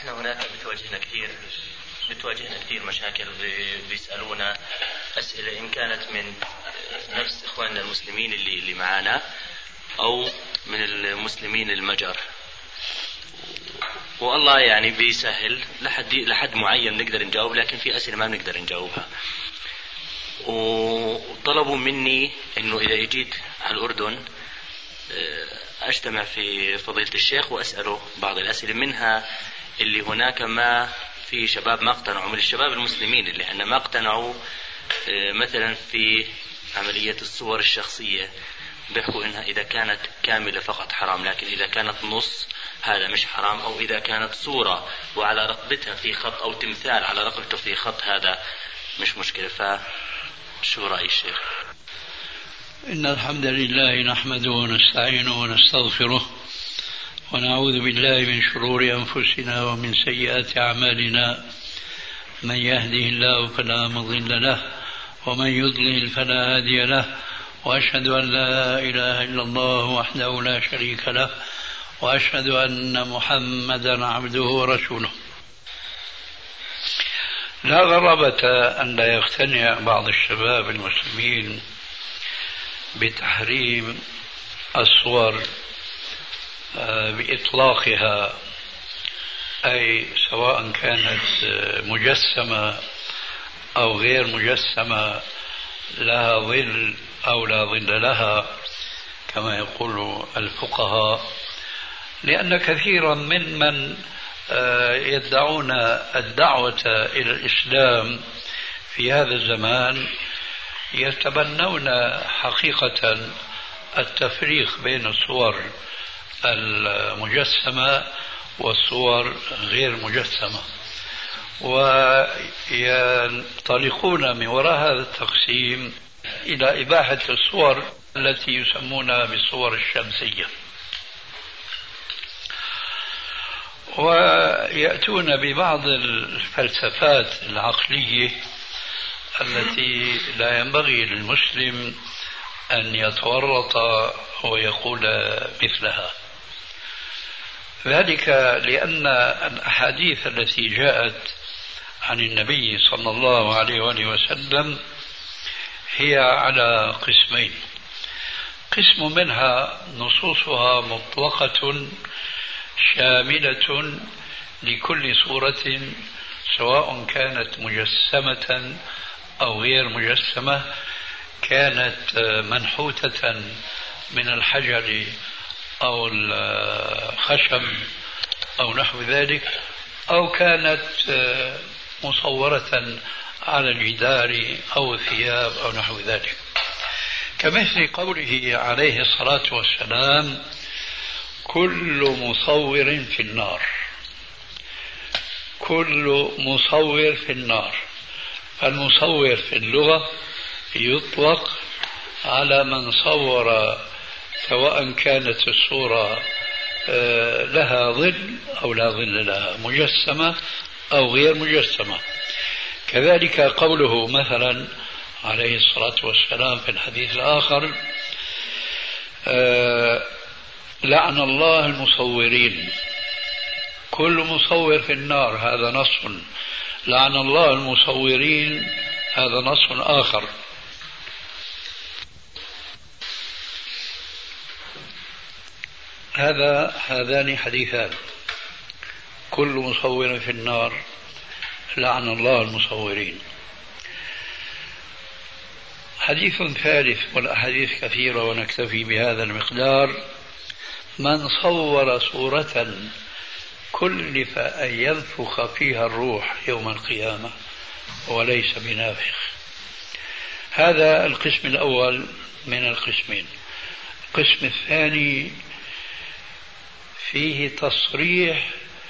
احنا هناك بتواجهنا كثير مشاكل، بيسألونا أسئلة إن كانت من نفس إخواننا المسلمين اللي معانا أو من المسلمين المجر، والله يعني بيسهل لحد معين نقدر نجاوب، لكن في أسئلة ما بنقدر نجاوبها. وطلبوا مني إنه إذا جيت على الأردن أجتمع في فضيلة الشيخ وأسأله بعض الأسئلة، منها اللي هناك ما في شباب ما اقتنعوا من الشباب المسلمين اللي عندنا ما اقتنعوا، مثلا في عملية الصور الشخصية، بيحكوا إنها إذا كانت كاملة فقط حرام، لكن إذا كانت نص هذا مش حرام، أو إذا كانت صورة وعلى رقبتها في خط أو تمثال على رقبته في خط هذا مش مشكلة. فشو رأي الشيخ؟ إن الحمد لله نحمده ونستعينه ونستغفره ونعوذ بالله من شرور أنفسنا ومن سيئات أعمالنا، من يهده الله فلا مضل له ومن يضلل فلا هادي له، وأشهد أن لا إله إلا الله وحده لا شريك له، وأشهد أن محمدا عبده ورسوله. لا غرابة أن لا يقتنع بعض الشباب المسلمين بتحريم الصور بإطلاقها، أي سواء كانت مجسمة أو غير مجسمة، لها ظل أو لا ظل لها كما يقول الفقهاء، لأن كثيرا ممن يدعون الدعوة إلى الإسلام في هذا الزمان يتبنون حقيقة التفريق بين الصور المجسمة والصور غير مجسمة، وينطلقون من وراء هذا التقسيم إلى إباحة الصور التي يسمونها بالصور الشمسية، ويأتون ببعض الفلسفات العقلية التي لا ينبغي للمسلم أن يتورط ويقول مثلها. ذلك لأن الأحاديث التي جاءت عن النبي صلى الله عليه وآله وسلم هي على قسمين: قسم منها نصوصها مطلقة شاملة لكل صورة سواء كانت مجسمة أو غير مجسمة، كانت منحوتة من الحجر أو الخشب أو نحو ذلك، أو كانت مصورة على الجدار أو الثياب أو نحو ذلك، كمثل قوله عليه الصلاة والسلام: كل مصور في النار. كل مصور في النار. فالمصور في اللغة يطلق على من صور سواء كانت الصورة لها ظل أو لا ظل لها، مجسمة أو غير مجسمة. كذلك قوله مثلا عليه الصلاة والسلام في الحديث الآخر: لعن الله المصورين. كل مصور في النار، هذا نص. لعن الله المصورين، هذا نص آخر. هذان حديثان: كل مصور في النار، لعن الله المصورين. حديث ثالث، والأحاديث كثيرة ونكتفي بهذا المقدار: من صور صورة كلف أن ينفخ فيها الروح يوم القيامة وليس بنافخ. هذا القسم الأول من القسمين. القسم الثاني فيه تصريح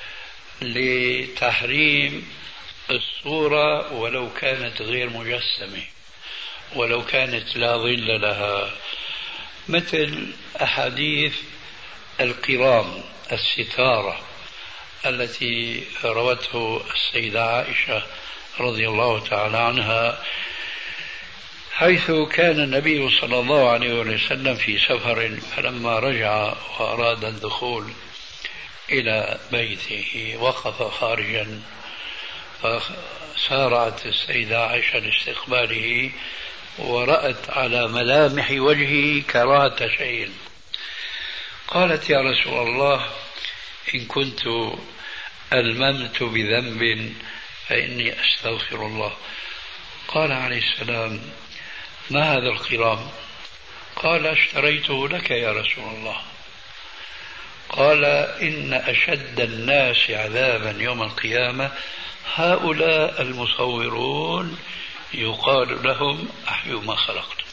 لتحريم الصورة ولو كانت غير مجسمة، ولو كانت لا ظل لها، مثل أحاديث القرام، الستارة التي روته السيدة عائشة رضي الله تعالى عنها، حيث كان النبي صلى الله عليه وسلم في سفر، فلما رجع وأراد الدخول إلى بيته وقف خارجا، فسارعت السيدة عائشة لاستقباله ورأت على ملامح وجهه كراهة شيء. قالت: يا رسول الله، إن كنت ألممت بذنب فإني أستغفر الله. قال عليه السلام: ما هذا القرام؟ قال: اشتريته لك يا رسول الله. قال: إن أشد الناس عذابا يوم القيامة هؤلاء المصورون يقال لهم أحيوا ما خلقتم.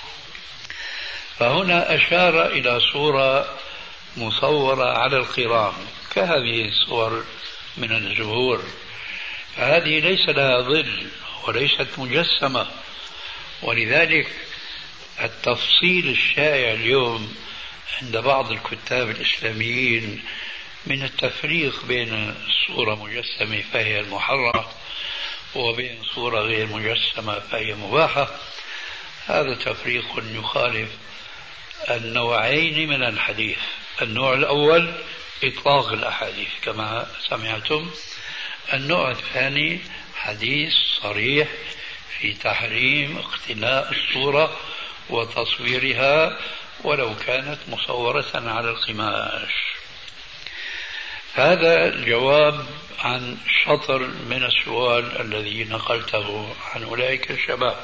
فهنا أشار إلى صورة مصورة على القرام كهذه الصور من الزهور، هذه ليس لها ظل وليست مجسمة. ولذلك التفصيل الشائع اليوم عند بعض الكتاب الإسلاميين من التفريق بين صورة مجسمة فهي المحرمة وبين صورة غير مجسمة فهي مباحة، هذا تفريق يخالف النوعين من الحديث. النوع الأول إطلاق الأحاديث كما سمعتم، النوع الثاني حديث صريح في تحريم اقتناء الصورة وتصويرها ولو كانت مصورة على القماش. هذا الجواب عن شطر من السؤال الذي نقلته عن أولئك الشباب.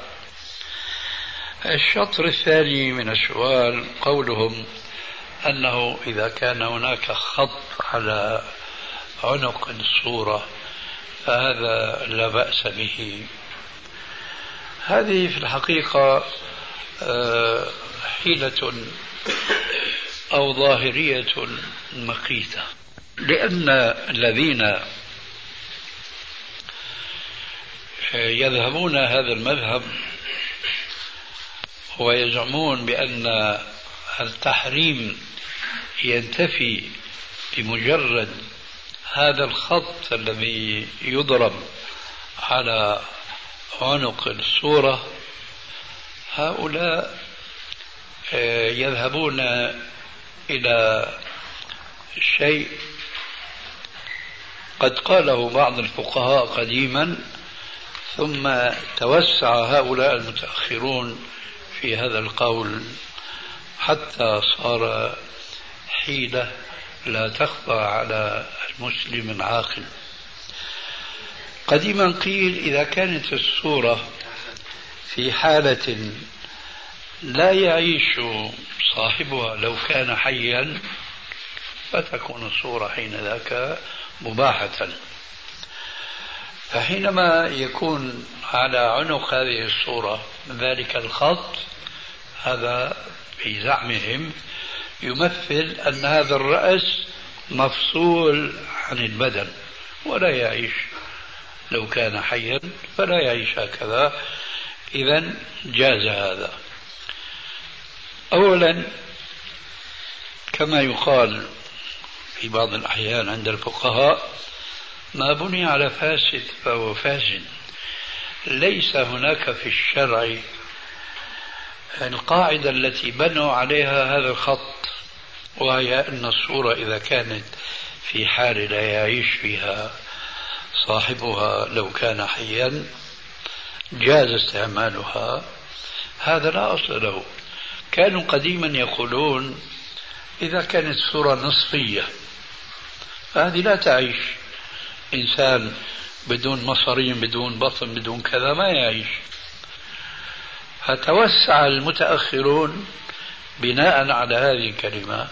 الشطر الثاني من السؤال قولهم أنه إذا كان هناك خط على عنق الصورة فهذا لا بأس به. هذه في الحقيقة حيلة أو ظاهرية مقيتة، لأن الذين يذهبون هذا المذهب ويزعمون بأن التحريم ينتفي بمجرد هذا الخط الذي يضرب على عنق الصورة، هؤلاء يذهبون إلى شيء قد قاله بعض الفقهاء قديما، ثم توسع هؤلاء المتأخرون في هذا القول حتى صار حيلة لا تخفى على المسلم العاقل. قديما قيل إذا كانت الصورة في حالة لا يعيش صاحبها لو كان حيا فتكون الصورة حين ذاك مباحة. فحينما يكون على عنق هذه الصورة ذلك الخط، هذا في زعمهم يمثل أن هذا الرأس مفصول عن البدن ولا يعيش لو كان حيا، فلا يعيش هكذا. إذن جاز هذا. أولا كما يقال في بعض الأحيان عند الفقهاء: ما بني على فاسد فهو فاسد. ليس هناك في الشرع القاعدة التي بنوا عليها هذا الخط، وهي أن الصورة إذا كانت في حال لا يعيش فيها صاحبها لو كان حيا جاز استعمالها. هذا لا أصل له. كانوا قديما يقولون إذا كانت صورة نصفية فهذه لا تعيش. إنسان بدون مصارين بدون بطن بدون كذا ما يعيش. فتوسع المتأخرون بناء على هذه الكلمة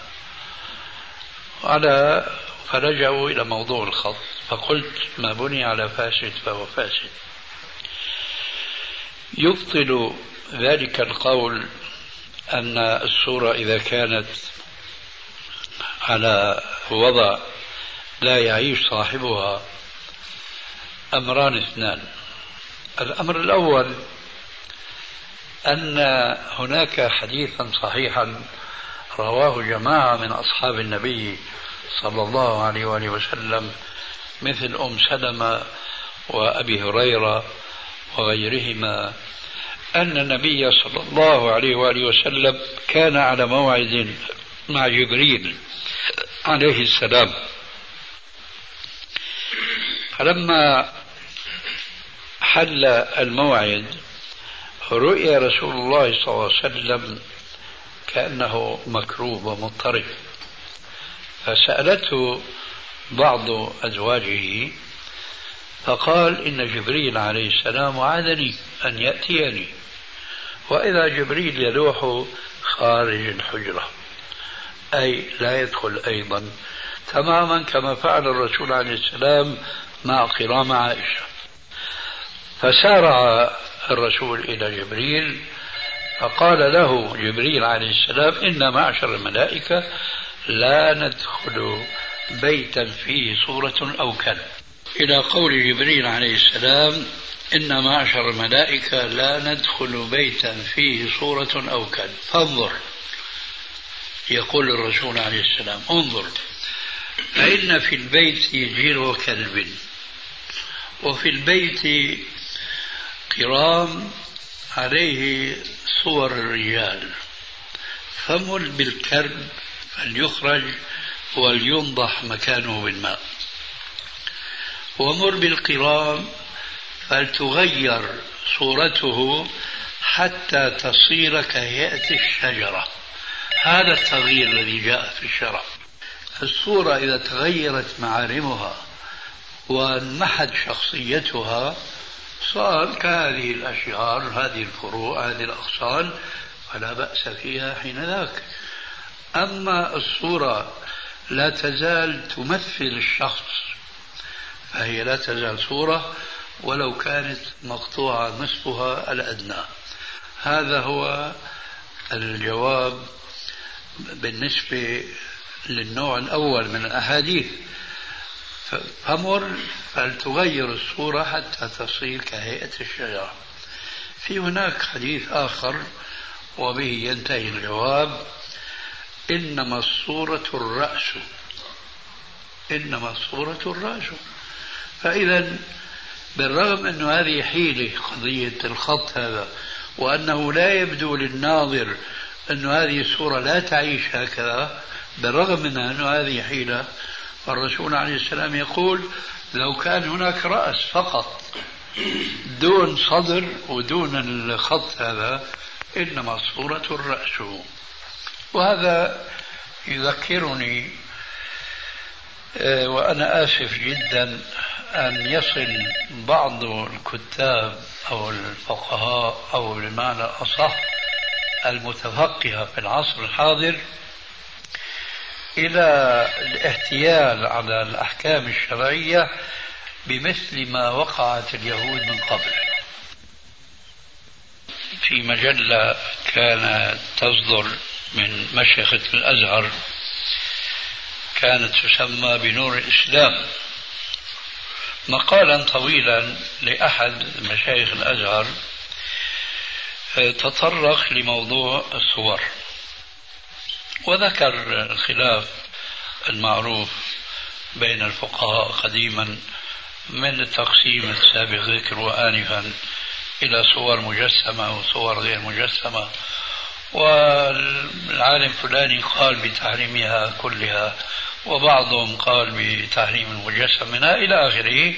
فرجعوا إلى موضوع الخط، فقلت ما بني على فاسد فهو فاسد. يبطل ذلك القول أن الصورة إذا كانت على وضع لا يعيش صاحبها أمران اثنان. الأمر الأول أن هناك حديثا صحيحا رواه جماعة من أصحاب النبي صلى الله عليه وآله وسلم مثل أم سلمة وأبي هريرة وغيرهما أن النبي صلى الله عليه وآله وسلم كان على موعد مع جبريل عليه السلام فلما حل الموعد رؤي رسول الله صلى الله عليه وسلم كأنه مكروب ومضطرب، فسألته بعض أزواجه فقال إن جبريل عليه السلام وعدني أن يأتيني، وإذا جبريل يلوح خارج الحجرة أي لا يدخل أيضا، تماما كما فعل الرسول عليه السلام مع قرام عائشة. فسارع الرسول إلى جبريل فقال له جبريل عليه السلام إن معشر الملائكة لا ندخل بيتا فيه صورة أو كلب، إلى قول جبريل عليه السلام إن معشر الملائكة لا ندخل بيتا فيه صورة أو كلب. فانظر، يقول الرسول عليه السلام انظر، فإن في البيت جرو كلب، وفي البيت كرام عليه صور الرجال، فمل بالكلب فليخرج ولينضح مكانه بالماء، ومر بالقرام فلتغير صورته حتى تصير كهيئة الشجرة. هذا التغيير الذي جاء في الشرع. الصورة إذا تغيرت معالمها وانمحت شخصيتها صار كهذه الأشجار، هذه الفروع، هذه الأغصان، فلا بأس فيها حين ذاك. أما الصورة لا تزال تمثل الشخص فهي لا تزال صورة ولو كانت مقطوعة نصفها الأدنى. هذا هو الجواب بالنسبة للنوع الأول من الأحاديث. فمر فلتغير الصورة حتى تصير كهيئة الشجرة. في هناك حديث آخر وبه ينتهي الجواب: إنما الصورة الرأس، إنما الصورة الرأس. فإذا بالرغم أن هذه حيلة قضية الخط هذا، وأنه لا يبدو للناظر أن هذه الصورة لا تعيش هكذا، بالرغم من أن هذه حيلة، فالرسول عليه السلام يقول لو كان هناك رأس فقط دون صدر ودون الخط هذا إنما الصورة الرأس. وهذا يذكرني وأنا آسف جدا أن يصل بعض الكتاب أو الفقهاء أو بمعنى أصح المتفقهة في العصر الحاضر إلى الاحتيال على الأحكام الشرعية بمثل ما وقعت اليهود من قبل. في مجلة كانت تصدر من مشيخة الأزهر كانت تسمى بنور الإسلام، مقالا طويلا لأحد مشايخ الأزهر تطرق لموضوع الصور، وذكر الخلاف المعروف بين الفقهاء قديما من التقسيم السابق ذكره آنفا إلى صور مجسمة وصور غير مجسمة، والعالم فلاني قال بتحريمها كلها وبعضهم قال بتحريم المجسم منها إلى آخره.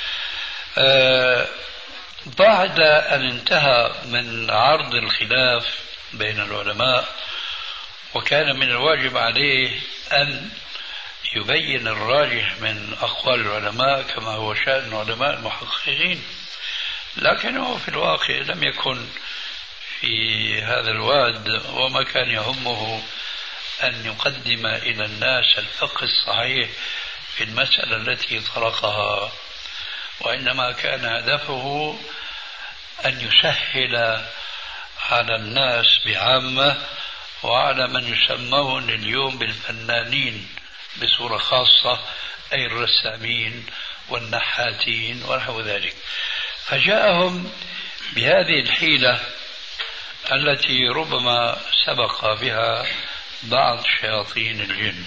بعد أن انتهى من عرض الخلاف بين العلماء وكان من الواجب عليه أن يبين الراجح من أقوال العلماء كما هو شأن علماء المحققين، لكنه في الواقع لم يكن في هذا الواد، وما كان يهمه أن يقدم إلى الناس الفقه الصحيح في المسألة التي طرقها، وإنما كان هدفه أن يسهل على الناس بعامة وعلى من يسمون اليوم بالفنانين بصورة خاصة، أي الرسامين والنحاتين ونحو ذلك. فجاءهم بهذه الحيلة التي ربما سبق بها بعض شياطين الجن.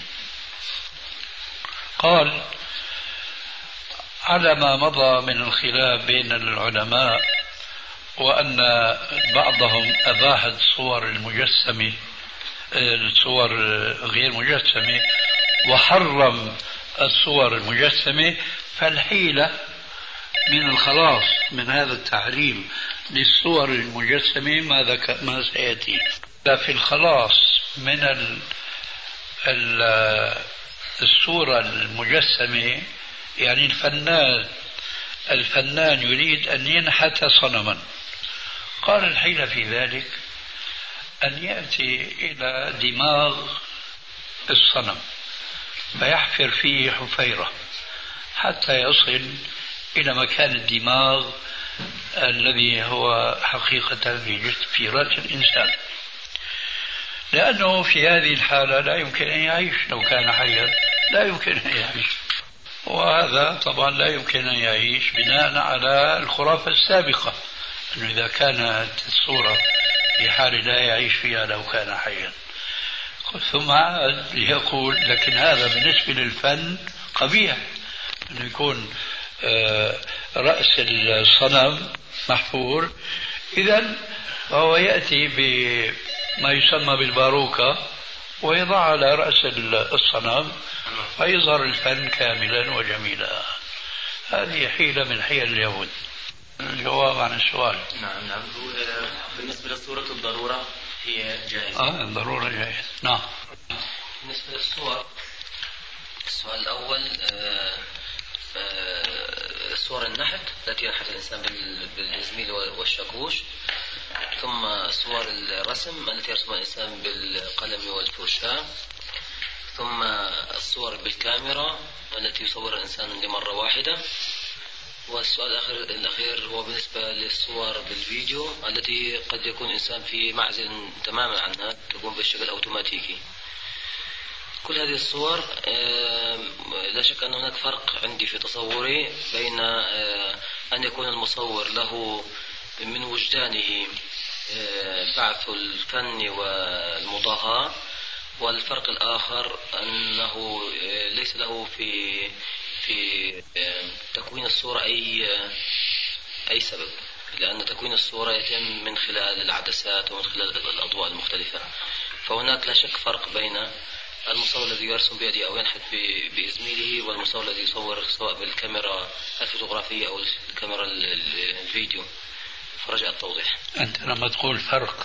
قال: على ما مضى من الخلاف بين العلماء وأن بعضهم أباح الصور المجسمة، الصور غير مجسمة، وحرم الصور المجسمة، فالحيلة من الخلاص من هذا التحريم للصور المجسمة ما سيأتي. في الخلاص من الصورة المجسمة، يعني الفنان يريد أن ينحت صنما، قال الحيلة في ذلك أن يأتي إلى دماغ الصنم فيحفر فيه حفيرة حتى يصل إلى مكان الدماغ الذي هو حقيقة في رأس الإنسان، لأنه في هذه الحالة لا يمكن أن يعيش. لو كان حيا لا يمكن أن يعيش، وهذا طبعا لا يمكن أن يعيش بناء على الخرافة السابقة أنه إذا كانت الصورة في حال لا يعيش فيها لو كان حيا. ثم عاد يقول لكن هذا بالنسبة للفن قبيح، أنه يكون رأس الصنم محفور، إذن فهو يأتي بما يسمى بالباروكة ويضع على رأس الصنم فيظهر الفن كاملا وجميلا. هذه حيلة من حيل اليهود. الجواب عن السؤال نعم. بالنسبة للصورة الضرورة هي جائزة. الضرورة جائزة. نعم. بالنسبة للصور، السؤال الأول صور النحت التي ينحت الإنسان بالإزميل والشاكوش، ثم صور الرسم التي يرسمها الإنسان بالقلم والفرشاة، ثم الصور بالكاميرا التي يصورها الإنسان لمرة واحدة، والسؤال الأخير هو بالنسبة للصور بالفيديو التي قد يكون الإنسان في معزل تماما عنها، تكون بالشكل الأوتوماتيكي. كل هذه الصور لا شك أن هناك فرق عندي في تصوري بين أن يكون المصور له من وجدانه بعث الفن والمضاهاة، والفرق الآخر أنه ليس له في تكوين الصورة أي سبب، لأن تكوين الصورة يتم من خلال العدسات ومن خلال الأضواء المختلفة. فهناك لا شك فرق بين المصور الذي يرسم بيده أو ينحت بإزميله والمصور الذي يصور سواء بالكاميرا الفوتوغرافية أو الكاميرا الفيديو. فرجع التوضيح. أنت لما تقول فرق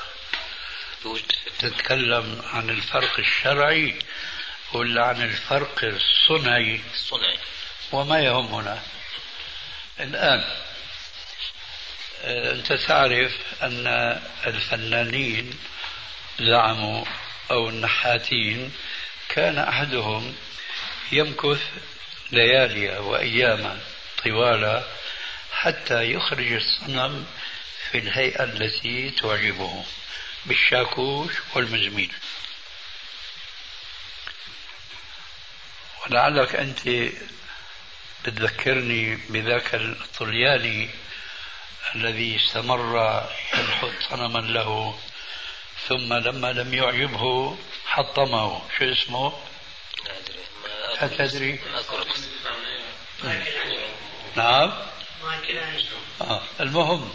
تتكلم عن الفرق الشرعي ولا عن الفرق الصنعي؟ وما يهمنا الآن أنت تعرف أن الفنانين زعموا أو النحاتين كان أحدهم يمكث ليالي وأياما طوال حتى يخرج الصنم في الهيئة التي تعجبه بالشاكوش والمزميل. ولعلك أنت بتذكرني بذاك الطلياني الذي استمر ينحت صنما له، ثم لما لم يعجبه حطمه. شو اسمه؟ لا تدري؟ نعم. المهم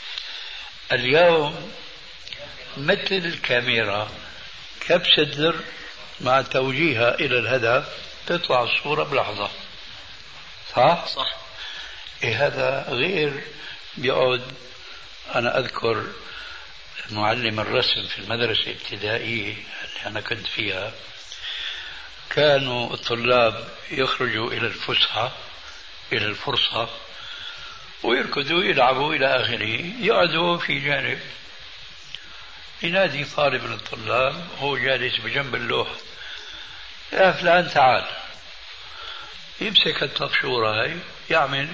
اليوم مثل الكاميرا كبسة زر مع توجيهها إلى الهدف تطلع الصورة بلحظة. صح؟ هذا غير بيقعد. أنا أذكر معلم الرسم في المدرسة الابتدائية اللي أنا كنت فيها، كانوا الطلاب يخرجوا إلى الفسحة إلى الفرصة ويركضوا يلعبوا إلى آخره، يقعدوا في جانب، ينادي طالب من الطلاب هو جالس بجنب اللوح: يا فلان تعال. يمسك الطفشورة هاي يعمل،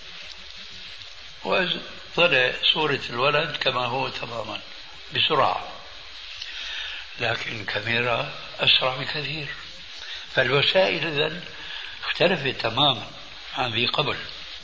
وطلع صورة الولد كما هو تماما بسرعة، لكن كاميرا أسرع بكثير. فالوسائل إذن اختلفت تماما عن ذي قبل.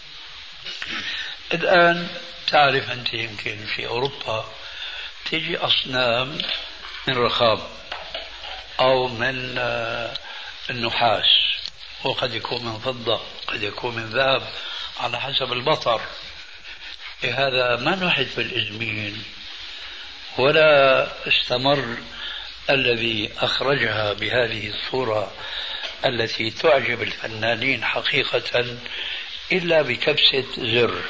الآن تعرف أنت يمكن في أوروبا تجي أصنام من رخام أو من النحاس، وقد يكون من فضة قد يكون من ذهب على حسب البطر. هذا ما نحت في الإزميل ولا استمر الذي أخرجها بهذه الصورة التي تعجب الفنانين حقيقة إلا بكبسة زر.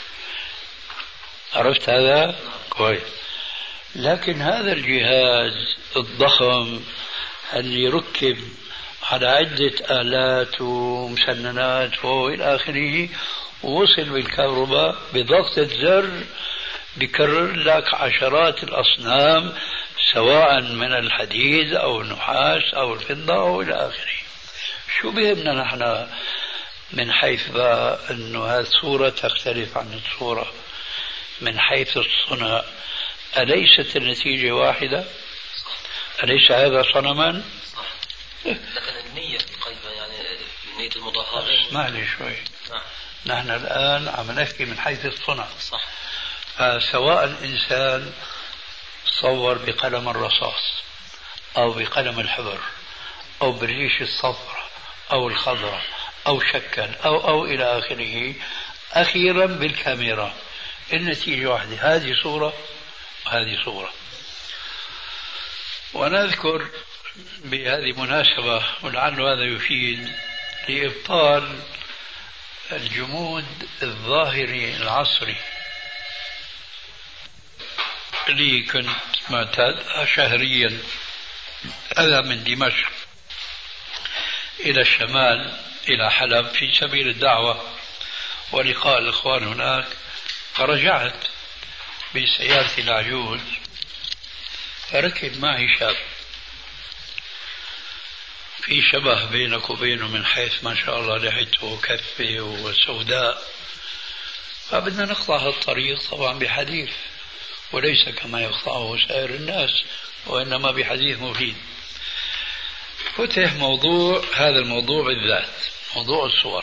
عرفت هذا؟ كويس. لكن هذا الجهاز الضخم اللي ركب على عدة آلات ومسننات وإلى آخره، وصل بالكهرباء بضغطة زر بكرر لك عشرات الأصنام، سواء من الحديد أو النحاس أو الفضة أو إلى آخره. شو بهمنا نحن من حيث أنه هذه الصورة تختلف عن الصورة من حيث الصنع؟ أليست النتيجة واحدة؟ أليس هذا صنما؟ لكن النية في القلب، يعني نية المضاهاة. اسمع لي شوي. نحن الآن عم نحكي من حيث الصنع. صح. فسواء إنسان صور بقلم الرصاص أو بقلم الحبر أو بالريش الصفراء أو الخضراء أو شكل أو إلى آخره، أخيرا بالكاميرا النتيجة واحدة، هذه صورة وهذه صورة. ونذكر بهذه مناسبة، ولعل هذا يفيد لإبطال الجمود الظاهري العصري اللي كنت معتاد شهريا أذهب من دمشق إلى الشمال إلى حلب في سبيل الدعوة ولقاء الإخوان هناك. فرجعت بسيارتي العجوز، فركب معي شاب في شبه بينك وبينه من حيث ما شاء الله لحيته كثة وسوداء. فبدنا نقطع الطريق طبعا بحديث، وليس كما يقطعه سائر الناس، وإنما بحديث مفيد. فتح موضوع، هذا الموضوع بالذات موضوع الصور.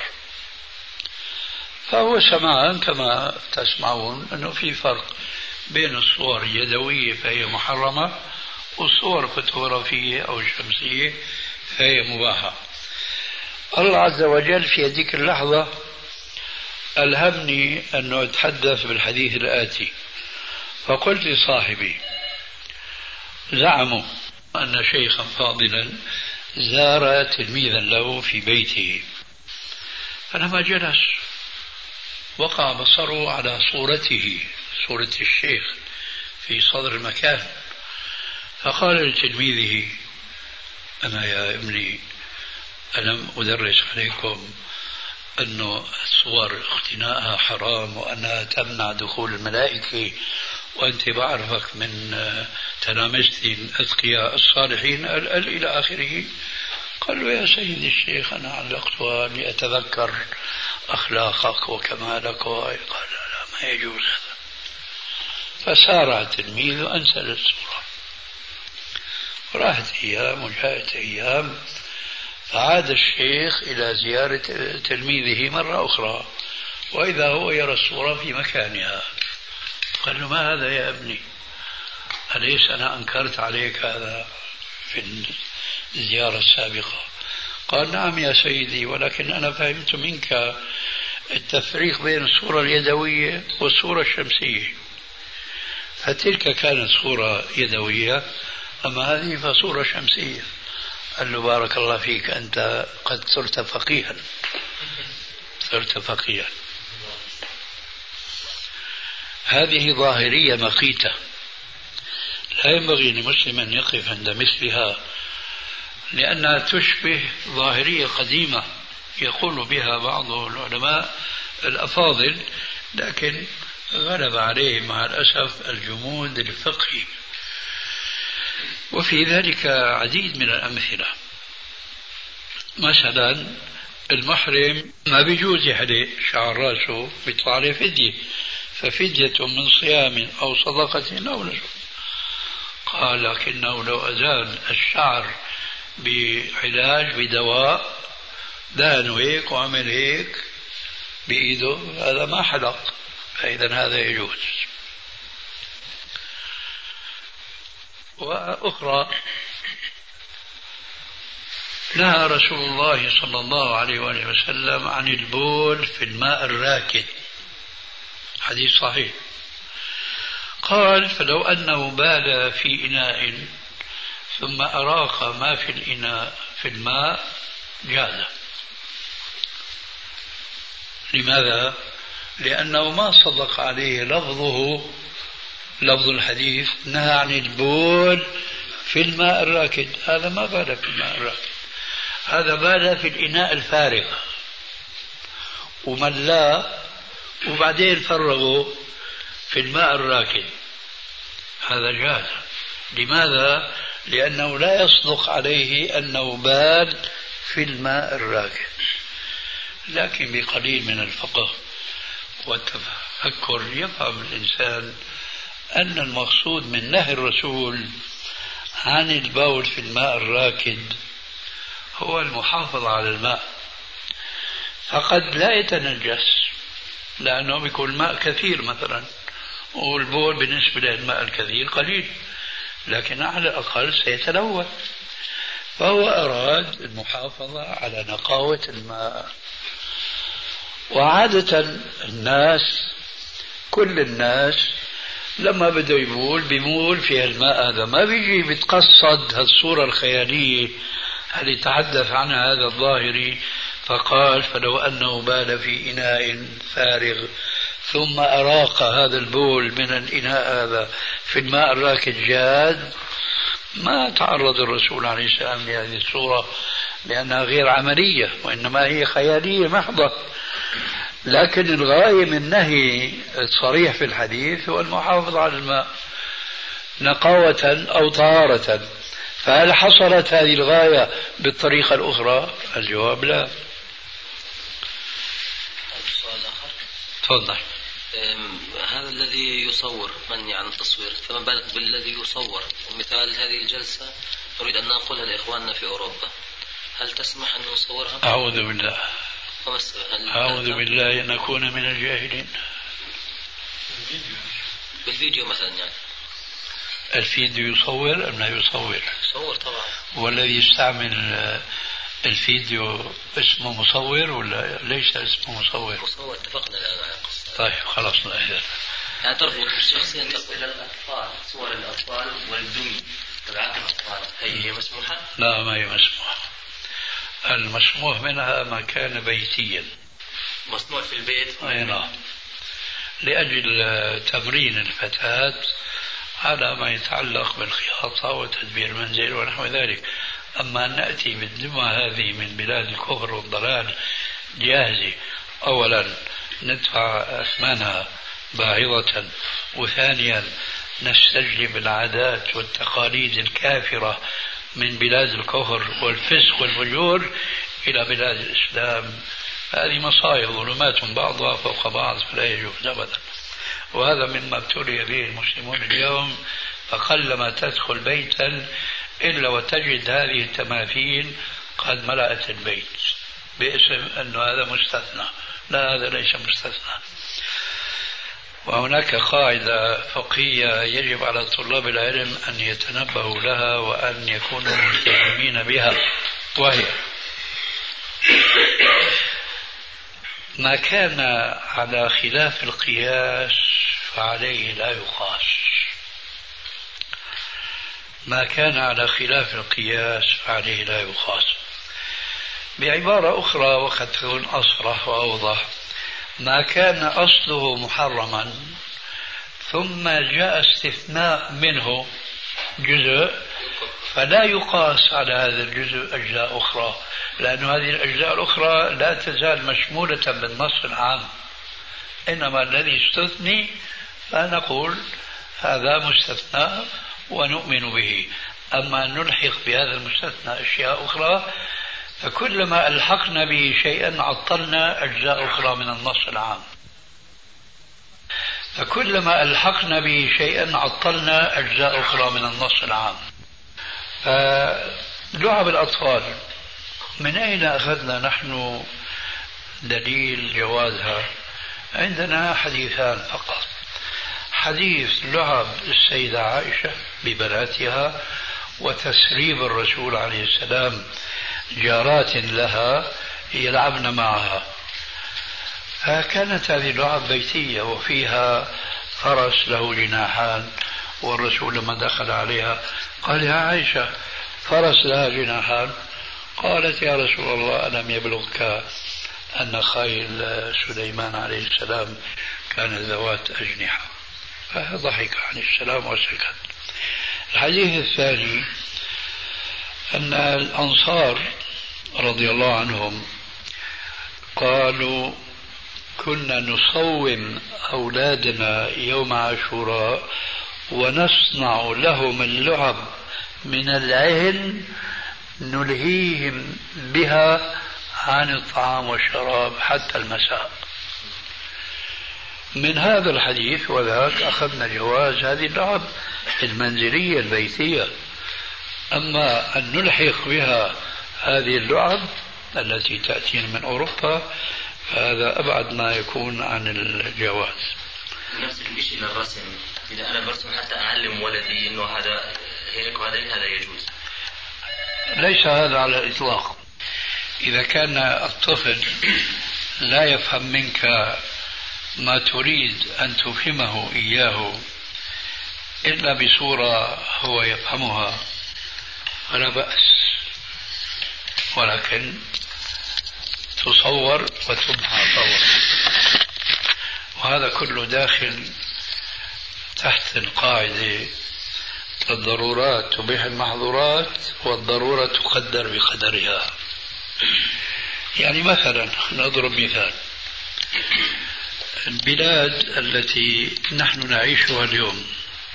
فهو سمعان كما تسمعون أنه في فرق بين الصور اليدوية فهي محرمة والصور الفوتوغرافية أو الشمسية فهي مباحة. الله عز وجل في هذيك اللحظة ألهمني أنه أتحدث بالحديث الآتي. فقلت لصاحبي: زعموا أن شيخا فاضلا زار تلميذا له في بيته، فلما جلس وقع بصره على صورته، صورة الشيخ في صدر المكان، فقال لتلميذه: أنا يا ابني ألم أدرس عليكم أن الصور اقتناءها حرام وأنها تمنع دخول الملائكة، وأنت بعرفك من تلامذتي الأتقياء الصالحين إلى آخره. قال له: يا سيدي الشيخ أنا علقتها لأتذكر أخلاقك وكمالك. قال: لا ما يجوز هذا. فسارع التلميذ وأنزل الصورة. راحت أيام وجاءت أيام، فعاد الشيخ إلى زيارة تلميذه مرة أخرى، وإذا هو يرى الصورة في مكانها. قال له: ما هذا يا ابني؟ أليس أنا أنكرت عليك هذا في الزيارة السابقة؟ قال: نعم يا سيدي، ولكن أنا فهمت منك التفريق بين الصورة اليدوية والصورة الشمسية، فتلك كانت صورة يدوية، أما هذه فصورة شمسية. قال له: بارك الله فيك، أنت قد صرت فقيها، صرت فقيها. هذه ظاهرية مقيتة، لا ينبغي لمسلم أن يقف عند مثلها، لأنها تشبه ظاهرية قديمة يقول بها بعض العلماء الأفاضل، لكن غلب عليه مع الأسف الجمود الفقهي. وفي ذلك عديد من الأمثلة. مثلا المحرم ما بيجوز يحلق شعر راسه، بيطلع عليه فدية، ففدية من صيام أو صدقة أو نسك. قال: لكنه لو أزال الشعر بعلاج بدواء، دهنه هيك وعمل هيك بإيده، هذا ما حلق، فإذا هذا يجوز. وأخرى: نهى رسول الله صلى الله عليه وآله وسلم عن البول في الماء الراكد، حديث صحيح. قال: فلو أنه بال في إناء ثم أراق ما في الإناء في الماء جاز. لماذا؟ لأنه ما صدق عليه لفظه، لفظ الحديث نهى عن البول في الماء الراكد، هذا ما بال في الماء الراكد، هذا بال في الإناء الفارغ وملاه وبعدين فرغوا في الماء الراكد، هذا جاز. لماذا؟ لأنه لا يصدق عليه أنه بال في الماء الراكد. لكن بقليل من الفقه والتفكر يفهم الإنسان أن المقصود من نهي الرسول عن البول في الماء الراكد هو المحافظة على الماء، فقد لا يتنجس لأنه بيكون ماء كثير مثلا، والبول بالنسبة للماء الكثير قليل، لكن على الأقل سيتلوث، فهو أراد المحافظة على نقاوة الماء. وعادة الناس، كل الناس لما بده يبول بيمول في الماء هذا، ما بيجي بيتقصد هالصورة الخيالية اللي تحدث عنها هذا الظاهري فقال فلو أنه بال في إناء فارغ ثم أراق هذا البول من الإناء هذا في الماء الراكد جاز. ما تعرض الرسول عليه السلام لهذه الصورة لأنها غير عملية، وإنما هي خيالية محضة. لكن الغاية من نهي الصريح في الحديث هو المحافظة على الماء نقاوة أو طهارة. فهل حصلت هذه الغاية بالطريقة الأخرى؟ الجواب لا. سؤال آخر. تفضل. هذا الذي يصور منهي عن التصوير، فما بالك بالذي يصور؟ مثال هذه الجلسة نريد أن ننقلها لإخواننا في أوروبا، هل تسمح أن نصورها؟ أعوذ بالله، أعوذ بالله أن أكون من الجاهلين. بالفيديو مثلا يعني الفيديو يصور أم لا يصور؟ يصور طبعا. والذي يستعمل الفيديو اسمه مصور ولا ليس اسمه مصور؟ مصور، اتفقنا الآن على قصة. طيب خلاص لا إذن. يعني تربط الشخصية إلى الأطفال، صور الأطفال والدمي تبعات الأطفال هي مسموحة؟ لا ما هي مسموحة. المسموح منها ما كان بيتيا، مصنوع في البيت. أي نعم، لأجل تمرين الفتاة على ما يتعلق بالخياطة وتدبير المنزل ونحو ذلك. أما أن نأتي بالدمى هذه من بلاد الكفر والضلال جاهزة، أولا ندفع أثمانها باهظة، وثانيا نستجلب العادات والتقاليد الكافرة من بلاد الكفر والفسق والفجور إلى بلاد الإسلام، هذه مصائب ظلمات بعضها فوق بعض فلا يجوز أبدا. وهذا مما ابتلي به المسلمون اليوم، فقلما تدخل بيتا إلا وتجد هذه التماثيل قد ملأت البيت باسم أنه هذا مستثنى. لا، هذا ليس مستثنى. وهناك قاعدة فقهية يجب على طلاب العلم أن يتنبهوا لها وأن يكونوا ملتزمين بها، وهي ما كان على خلاف القياس فعليه لا يقاس. ما كان على خلاف القياس فعليه لا يقاس. بعبارة أخرى وقد تكون أصرح وأوضح، ما كان أصله محرما ثم جاء استثناء منه جزء فلا يقاس على هذا الجزء أجزاء أخرى، لأن هذه الأجزاء الأخرى لا تزال مشمولة بالنص العام، إنما الذي استثني فنقول هذا مستثنى ونؤمن به. أما نلحق بهذا المستثنى أشياء أخرى فكلما ألحقنا به شيئا عطلنا أجزاء أخرى من النص العام، فكلما ألحقنا به شيئا عطلنا أجزاء أخرى من النص العام. لعب الأطفال من أين أخذنا نحن دليل جوازها؟ عندنا حديثان فقط. حديث لعب السيدة عائشة ببناتها وتسريب الرسول عليه السلام جارات لها يلعبن معها، فكانت هذه اللعب بيتية وفيها فرس له جناحان، والرسول لما دخل عليها قال يا عائشة فرس لها جناحان؟ قالت يا رسول الله ألم يبلغك أن خيل سليمان عليه السلام كان ذوات أجنحة؟ فضحك عن السلام وسكت. الحديث الثاني أن الأنصار رضي الله عنهم قالوا كنا نصوم أولادنا يوم عاشوراء ونصنع لهم اللعب من العهن نلهيهم بها عن الطعام والشراب حتى المساء. من هذا الحديث وذاك أخذنا جواز هذه اللعب المنزلية البيتية. أما أن نلحق بها هذه اللعب التي تأتينا من أوروبا فهذا أبعد ما يكون عن الجواز. نفس الشيء للرسم، إذا أنا برسم حتى أعلم ولدي إنه هذا هيك وهذا يجوز. ليس هذا على الإطلاق. إذا كان الطفل لا يفهم منك ما تريد أن تفهمه إياه إلا بصورة هو يفهمها فلا بأس، ولكن تصور وتمحى فورا. وهذا كله داخل تحت القاعدة الضرورات تبيح المحظورات والضرورة تقدر بقدرها. يعني مثلا نضرب مثال، البلاد التي نحن نعيشها اليوم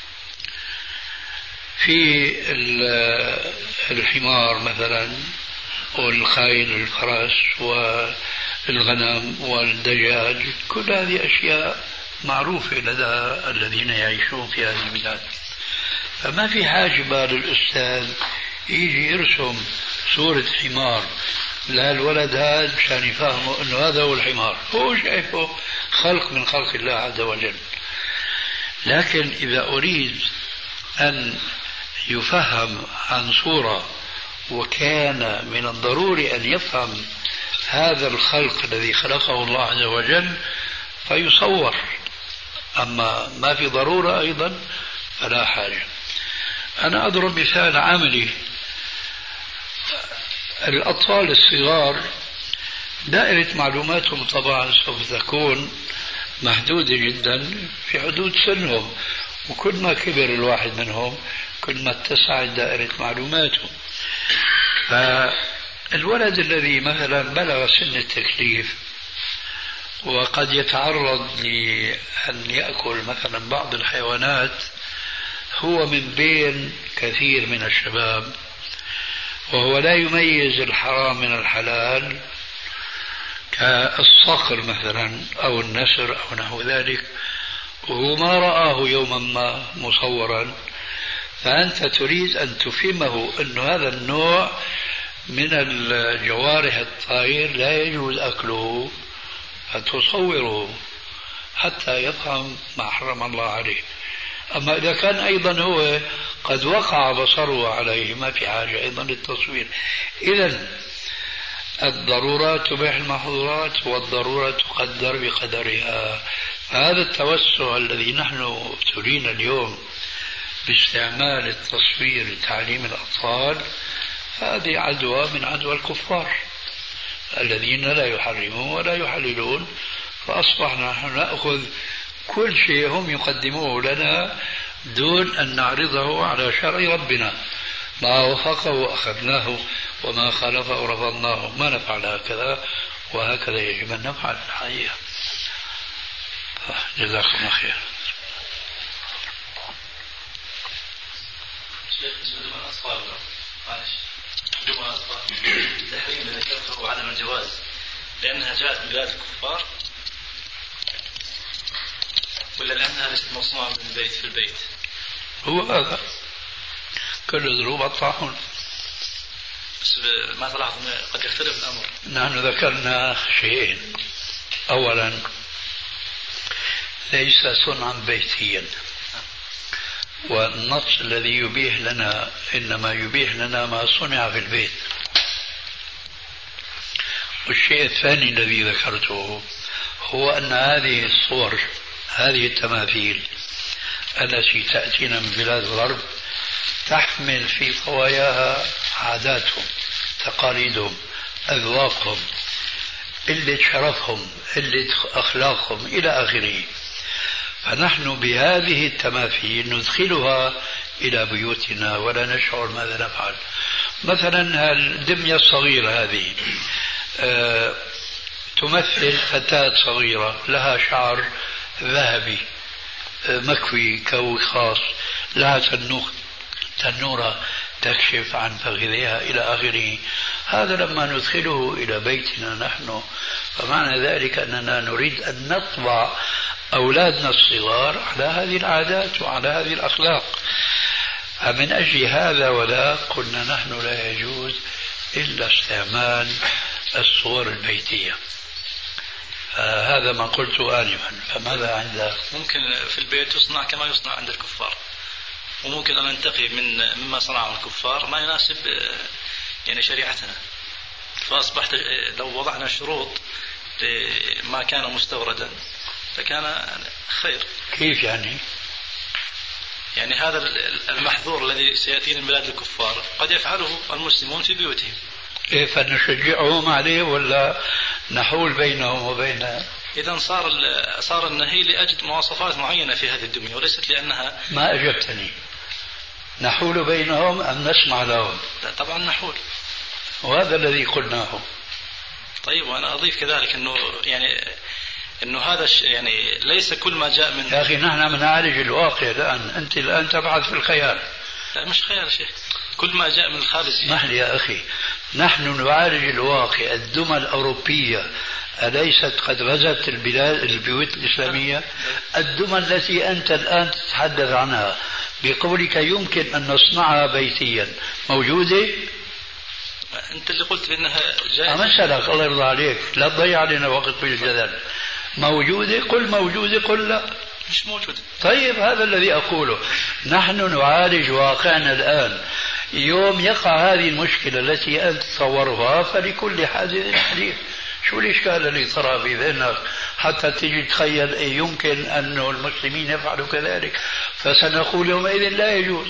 في الحمار مثلا والخيل والفرس والغنم والدجاج، كل هذه أشياء معروفة لدى الذين يعيشون في هذه البلاد. فما في حاجة للأستاذ يجي يرسم صورة حمار لا الولد هذا مشان يفهمه أنه هذا هو الحمار، هو شايفه خلق من خلق الله عز وجل. لكن إذا أريد أن يفهم عن صورة وكان من الضروري أن يفهم هذا الخلق الذي خلقه الله عز وجل فيصور، أما ما في ضرورة أيضا فلا حاجة. أنا أضرب مثال عملي. الأطفال الصغار دائرة معلوماتهم طبعا سوف تكون محدودة جدا في حدود سنهم، وكل ما كبر الواحد منهم كل ما اتسعت دائرة معلوماته. فالولد الذي مثلا بلغ سن التكليف وقد يتعرض لأن يأكل مثلا بعض الحيوانات هو من بين كثير من الشباب وهو لا يميز الحرام من الحلال كالصقر مثلا أو النسر أو نحو ذلك، وهو ما رآه يوما ما مصورا، فأنت تريد أن تفهمه أن هذا النوع من الجوارح الطائر لا يجوز أكله، فتصوره حتى يفهم ما حرم الله عليه. أما إذا كان أيضا هو قد وقع بصره عليه ما في حاجة أيضا للتصوير. إذن الضرورات تبيح المحظورات والضرورة تقدر بقدرها. هذا التوسع الذي نحن ابتلينا اليوم باستعمال التصوير لتعليم الأطفال هذه عدوى من عدوى الكفار الذين لا يحرمون ولا يحللون، فأصبحنا نحن نأخذ كل شيء هم يقدموه لنا دون أن نعرضه على شرع ربنا. ما وفقه أخذناه وما خالفه رفضناه. ما نفعل هكذا، وهكذا يجب أن نفعل الحقيقة. جزاكم الله خير. تحريم ذكرته وعدم الجواز لأنها جاءت من بلاد الكفار ولا لأنها ليست مصنوعة من البيت في البيت؟ هو هذا كل ذنوب الطاعون. بس ما تلاحظ قد يختلف الأمر. نحن ذكرنا شيئين. أولا ليس صنعا بيتيا، والنص الذي يبيح لنا إنما يبيح لنا ما صنع في البيت. والشيء الثاني الذي ذكرته هو أن هذه الصور هذه التماثيل التي تأتينا من بلاد الغرب تحمل في طواياها عاداتهم تقاليدهم، أذواقهم، قلة شرفهم، قلة أخلاقهم إلى آخره. فنحن بهذه التماثيل ندخلها إلى بيوتنا ولا نشعر ماذا نفعل. مثلا الدمية الصغيرة هذه تمثل فتاة صغيرة لها شعر ذهبي مكوي كوي خاص، لها تنورة تكشف عن فخذها إلى آخره. هذا لما ندخله إلى بيتنا نحن، فمعنى ذلك أننا نريد أن نطبع أولادنا الصغار على هذه العادات وعلى هذه الأخلاق. فمن أجل هذا ولا قلنا نحن لا يجوز إلا استعمال الصور البيتية. هذا ما قلته آنفا. فماذا عندك؟ ممكن في البيت يصنع كما يصنع عند الكفار، وممكن أن ننتقي مما صنعه الكفار ما يناسب يعني شريعتنا. فأصبحت لو وضعنا شروط ما كان مستوردا فكان خير. كيف يعني؟ يعني هذا المحظور الذي سيأتي من بلاد الكفار قد يفعله المسلمون في بيوتهم. إيه، فنشجعهم عليه ولا نحول بينهم وبين؟ إذا صار النهي لأجل مواصفات معينة في هذه الدنيا وليست لأنها. ما أجبتني. نحول بينهم أم نسمع لهم؟ لا طبعا نحول، وهذا الذي قلناه. طيب وأنا أضيف كذلك أنه هذا يعني ليس كل ما جاء من. يا أخي نحن بنعالج الواقع الآن، أنت الآن تبحث في الخيال. لا مش خيال شيخ، كل ما جاء من الخارج. اسمح لي يا أخي، نحن نعالج الواقع. الدول الأوروبية أليست قد غزت البيوت الإسلامية؟ الدول التي أنت الآن تتحدث عنها بقولك يمكن أن نصنعها بيتيا موجودة؟ أنت اللي قلت بأنها جائزة. أمثلك الله يرضى عليك، لا تضيع علينا وقت بالجدل. موجودة؟ قل موجودة، قل لا مش موجودة. طيب هذا الذي أقوله. نحن نعالج واقعنا الآن. يوم يقع هذه المشكلة التي أنت تصورها فلكل حادث حديث. شو الإشكال اللي صار في ذهنك حتى تجي تخيل يمكن أن المسلمين يفعلوا كذلك؟ فسنقول يومئذ لا يجوز.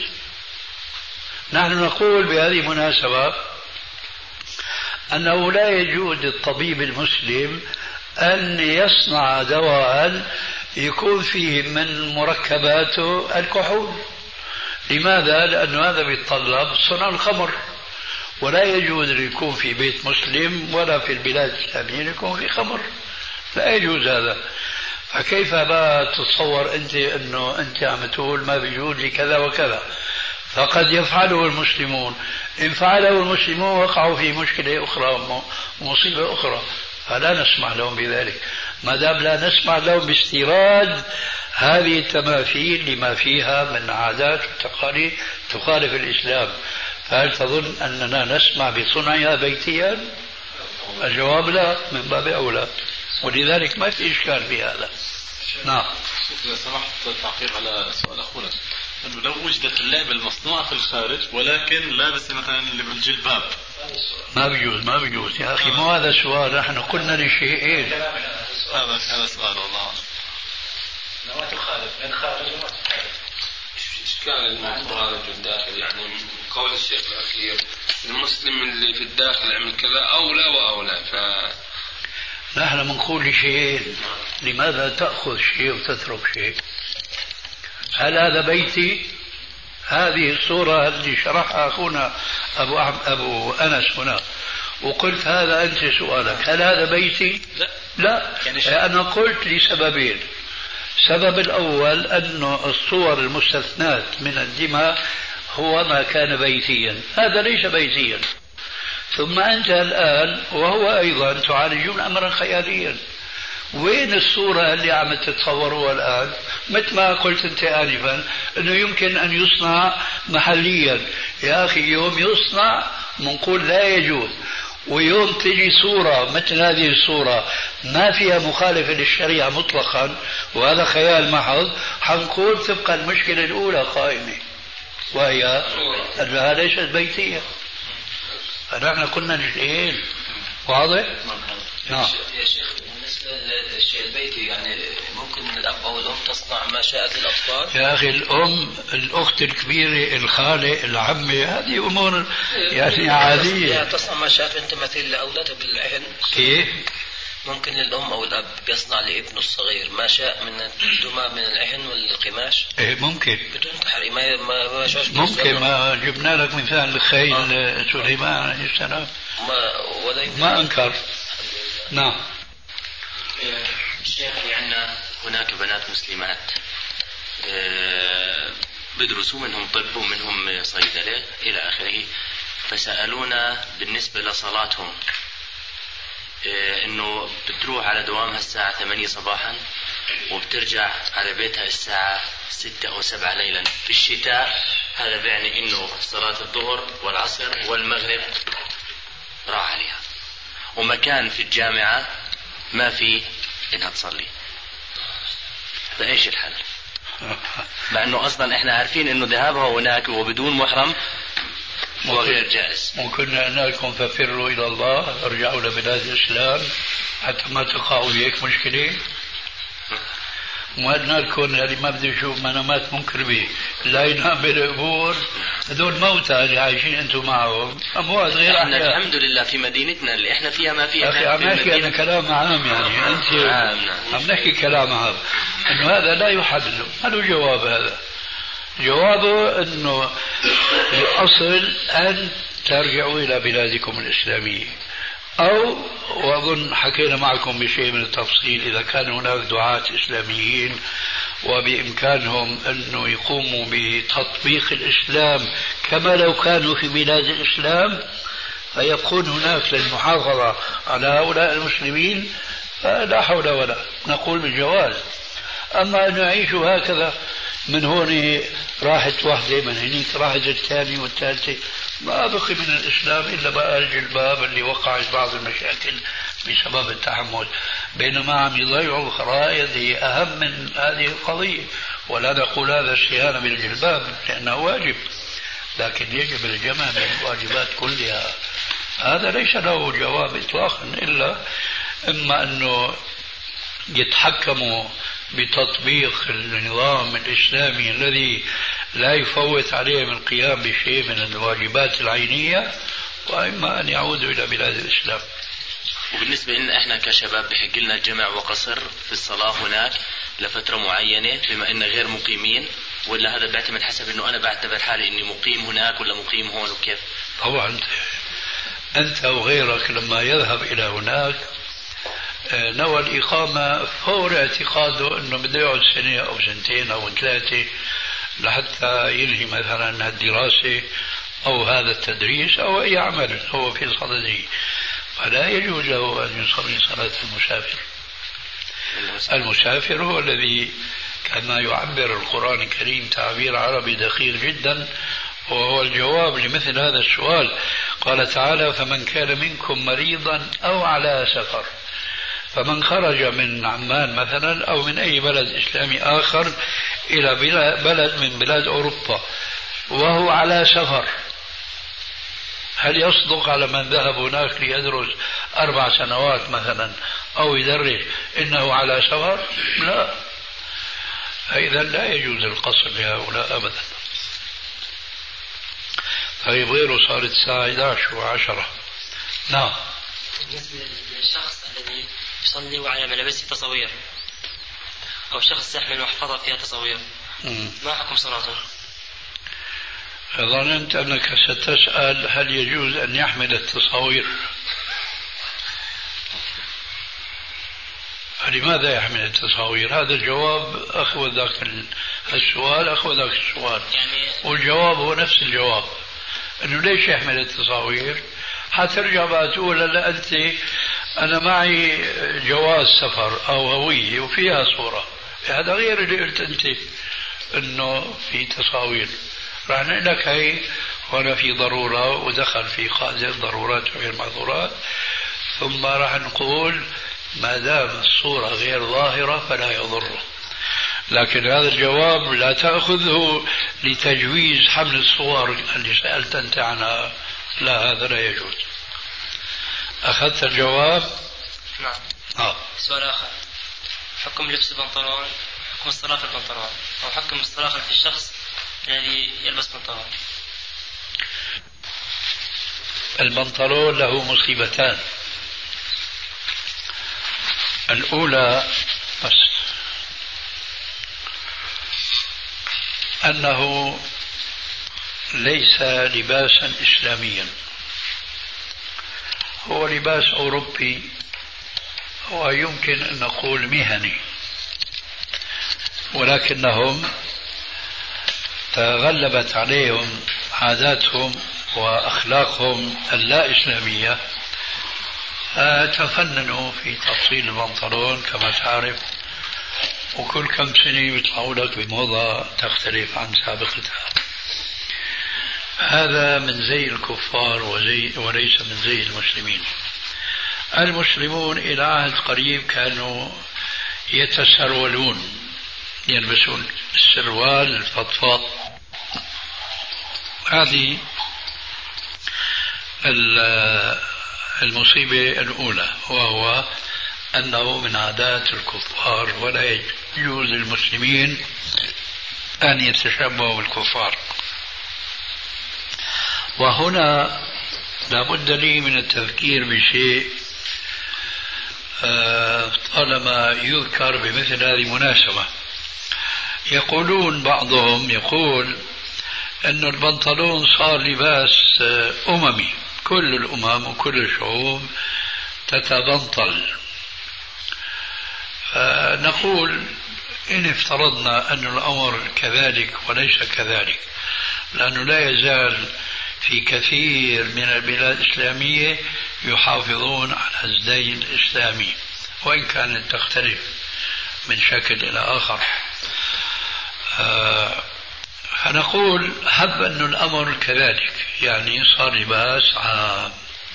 نحن نقول بهذه المناسبة أنه لا يجوز للطبيب المسلم أن يصنع دواء يكون فيه من مركباته الكحول. لماذا؟ لأن هذا بيتطلب صنع الخمر، ولا يجوز أن يكون في بيت مسلم ولا في البلاد الإسلامية يكون في خمر، لا يجوز هذا. فكيف بقى تتصور أنت أنه أنت عم تقول ما بيجوز لكذا وكذا؟ فقد يفعله المسلمون، إن فعله المسلمون وقعوا في مشكلة أخرى ومصيبة أخرى، فلا نسمح لهم بذلك. ما دام لا نسمح لهم باستيراد هذه التماثيل لما فيها من عادات وتقاليد تخالف الإسلام، فهل تظن أننا نسمع بصنعها بيتيا؟ الجواب لا، من باب أولى. ولذلك ما في إشكال في هذا. نعم. إذا سمحت تعقيب على سؤال أخونا، أنه لو وجدت اللعبة المصنوعة في الخارج ولكن لابسة مثلا اللي بالجلباب ما بيجوز يا أخي. مو هذا السؤال، نحن قلنا لشيئين. هذا سؤال والله. ما تخالف من خارج وما تخالف. إشكال الموضوع هذا في الداخل، يعني من قول الشيخ الأخير المسلم اللي في الداخل عمل كذا أولى وأولى. نحن بنقول لشيئين، لماذا تأخذ شيء وتترك شيء؟ هل هذا بيتي؟ هذه الصورة اللي شرحها أخونا أبو أنس هنا، وقلت هذا أنت سؤالك، هل هذا بيتي؟ لا. يعني أنا قلت لسببين. السبب الأول أن الصور المستثنات من الدماء هو ما كان بيتيا، هذا ليس بيتيا. ثم أنت الآن وهو أيضا تعالجون أمرا خياليا. وين الصورة اللي عم تتصوروها الآن؟ مثل ما قلت أنت آنفا أنه يمكن أن يصنع محليا. يا أخي يوم يصنع منقول لا يجوز، ويوم تجي صورة مثل هذه الصورة ما فيها مخالفة للشريعة مطلقا وهذا خيال محض، حنقول تبقى المشكلة الأولى قائمة وهي أنها ليست بيتية. فنحن كنا نشئين. واضح؟ نعم. يا شيخ بالنسبة بالنسبة للشيء البيتي يعني ممكن الأب أو الأم تصنع ما شاءت للأطفال؟ يا أخي الأم، الأخت الكبيرة، الخالة، العمة، هذه أمور يعني عادية. تصنع ما شاءت من تماثيل لأولادها بالعهن. كيف؟ ممكن الأم أو الأب يصنع لابنه الصغير ما شاء من الدمى من العهن والقماش؟ إيه ممكن. بدون تحريم ما ممكن. ما جبنا لك مثال الخيل سليمان عليه السلام ما أنكر. نعم. الشيخ عندنا هناك بنات مسلمات بدرسوا، منهم طب ومنهم صيدلة إلى آخره، فسألونا بالنسبة لصلاتهم إنه بتروح على دوامها الساعة 8 صباحا وبترجع على بيتها الساعة 6 أو 7 ليلا في الشتاء. هذا بيعني إنه صلاة الظهر والعصر والمغرب راح عليها، ومكان في الجامعة ما في إنها تصلي. فإيش الحل؟ مع إنه أصلا إحنا عارفين إنه ذهابها هناك وبدون محرم هو غير جائز. ممكن أنكم ففروا إلى الله، ارجعوا لبلاد الإسلام حتى ما تقعوا هيك مشكلة. وأدنى لكم اللي ما بده يشوف منامات منكربة لا ينام بالقبور، هذول موتى اللي عايشين أنتم معهم، أموات غير احنا الحمد لله في مدينتنا اللي احنا فيها ما فيها. أخي عم نحكي أنا كلام عام، يعني أنت عم نحكي كلام عام إنه هذا لا يحل. هذا جواب. هذا جوابه إنه الأصل أن ترجعوا إلى بلادكم الإسلامية، أو وأظن حكينا معكم بشيء من التفصيل إذا كان هناك دعاة إسلاميين وبإمكانهم أنه يقوموا بتطبيق الإسلام كما لو كانوا في بلاد الإسلام، فيكون هناك للمحافظة على هؤلاء المسلمين، فلا حول ولا نقول بالجواز. أما أن يعيشوا هكذا من هون راحت واحدة من هنيك راحت الثانية والثالثة، ما بقي من الإسلام إلا بقى الجلباب اللي وقعت بعض المشاكل بسبب التحمل، بينما عم يضيعوا الفرائض هي أهم من هذه القضية. ولا نقول هذا الصيانة بالجلباب لأنه واجب، لكن يجب الجمع من الواجبات كلها. هذا ليس له جواب إطلاقا، إلا إما أنه يتحكموا بتطبيق النظام الإسلامي الذي لا يفوت عليهم القيام بشيء من الواجبات العينية، وإما أن يعودوا إلى بلاد الإسلام. وبالنسبة لنا إحنا كشباب بحق لنا جمع وقصر في الصلاة هناك لفترة معينة بما إننا غير مقيمين، ولا هذا بيعتمد حسب إنه أنا بعتبر حالي إني مقيم هناك ولا مقيم هون وكيف؟ طبعا أنت وغيرك لما يذهب إلى هناك نوى الإقامة فور اعتقاده أنه بده يقعد سنة أو سنتين أو 3 لحتى ينهي مثلا الدراسة أو هذا التدريس أو أي عمل هو في صدده، فلا يجوز له أن يصلي صلاة المسافر. المسافر هو الذي كما يعبر القرآن الكريم تعبير عربي دقيق جدا، وهو الجواب لمثل هذا السؤال. قال تعالى: فمن كان منكم مريضا أو على سفر. فمن خرج من عمان مثلا أو من أي بلد إسلامي آخر إلى بلد من بلاد أوروبا وهو على سفر، هل يصدق على من ذهب هناك ليدرس 4 سنوات مثلا أو يدرس إنه على سفر؟ لا. فإذا لا يجوز القصر لهؤلاء أبدا. طيب غيره صارت الساعة 11 و10. نعم. بالنسبة للشخص الذي يصلي وعلى ملابسه تصاوير، أو شخص يحمل محفظة فيها تصاوير، ما حكم صلاته؟ ظننت أنك ستسأل هل يجوز أن يحمل التصاوير. فلماذا يحمل التصاوير؟ هذا الجواب أخذ ذاك السؤال أخذ ذاك السؤال، والجواب هو نفس الجواب، أنه ليش يحمل التصاوير؟ حترجع بقى تقول لا أنت أنا معي جواز سفر أو هوية وفيها صورة، هذا غير اللي قلت أنت أنه في تصاوير. راح نقول لك هي هنا في ضرورة ودخل في قاعدة ضرورات وغير محظورات، ثم راح نقول ما دام الصورة غير ظاهرة فلا يضره. لكن هذا الجواب لا تأخذه لتجويز حمل الصور اللي سألت أنت عنها، لا هذا لا يجوز. أخذت الجواب؟ نعم. السؤال سؤال آخر، حكم لبس البنطلون، حكم الصلاة في البنطلون، أو حكم الصلاة في الشخص الذي يلبس بنطلون. البنطلون له مصيبتان. الأولى بس أنه ليس لباسا إسلاميا، هو لباس أوروبي، ويمكن أن نقول مهني، ولكنهم تغلبت عليهم عاداتهم وأخلاقهم اللا إسلامية، تفننوا في تفصيل البنطلون كما تعرف، وكل كم سنة يطلعوا لك بموضة تختلف عن سابقتها. هذا من زي الكفار وليس من زي المسلمين. المسلمون إلى عهد قريب كانوا يتسرولون، يلبسون السروال الفضفاض. هذه المصيبة الأولى، وهو أنه من عادات الكفار، ولا يجوز للمسلمين أن يتشبهوا بالكفار. وهنا لابد لي من التذكير بشيء طالما يذكر بمثل هذه المناسبة. يقولون بعضهم يقول أن البنطلون صار لباس أممي، كل الأمم وكل الشعوب تتبنطل. نقول إن افترضنا أن الأمر كذلك وليس كذلك، لأنه لا يزال في كثير من البلاد الإسلامية يحافظون على الزي الإسلامي، وإن كانت تختلف من شكل إلى آخر. فنقول هب أن الأمر كذلك، يعني صار لباس عام.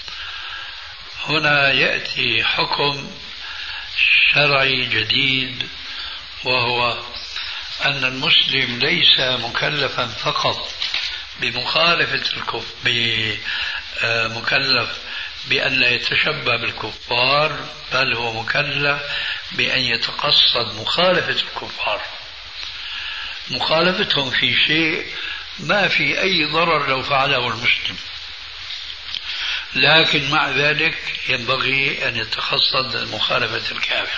هنا يأتي حكم شرعي جديد، وهو أن المسلم ليس مكلفا فقط بمخالفة مكلف بأن لا يتشبه بالكفار، بل هو مكلف بأن يتقصد مخالفة الكفار، مخالفتهم في شيء ما في أي ضرر لو فعله المسلم، لكن مع ذلك ينبغي أن يتقصد مخالفة الكافر.